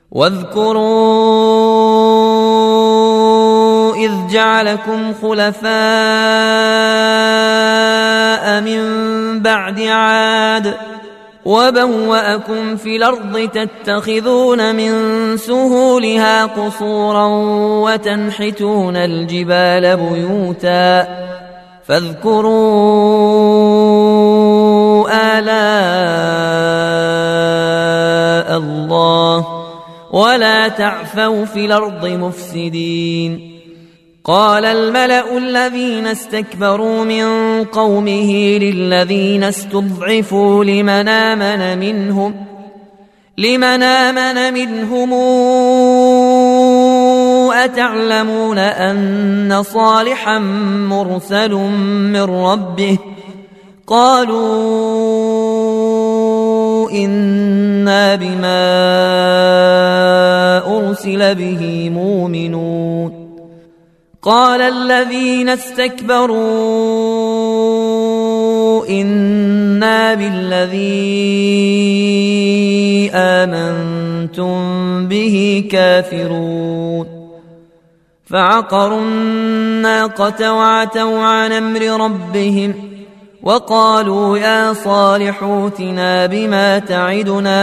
واذكروا إذ جعلكم خلفاء من بعد عاد وبوأكم في الأرض تتخذون من سهولها قصورا وتنحتون الجبال بيوتا فاذكروا آلاء الله ولا تعثوا في الأرض مفسدين. قال الملأ الذين استكبروا من قومه للذين استضعفوا لمن آمن منهم أتعلمون أن صالحا مرسل من ربه قالوا إنا بما أرسل به مؤمنون. قال الذين استكبروا إنا بالذي آمنتم به كافرون فعقروا الناقة وعتوا عن أمر ربهم وقالوا يا صالح ائتنا بما تعدنا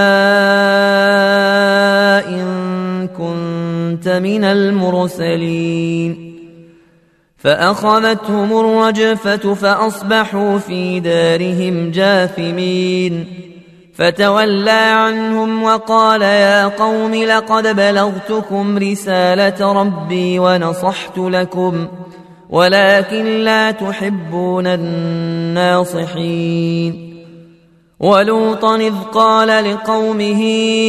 إن كنت من المرسلين. فأخذتهم الرجفة فأصبحوا في دارهم جاثمين. فتولى عنهم وقال يا قوم لقد بلغتكم رسالة ربي ونصحت لكم ولكن لا تحبون الناصحين. ولوطا إذ قال لقومه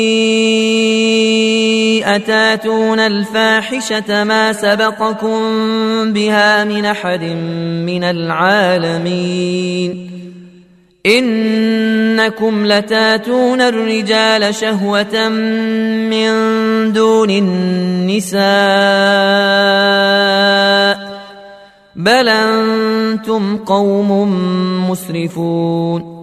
أتاتون الفاحشة ما سبقكم بها من أحد من العالمين إنكم لتاتون الرجال شهوة من دون النساء بل أنتم قوم مسرفون.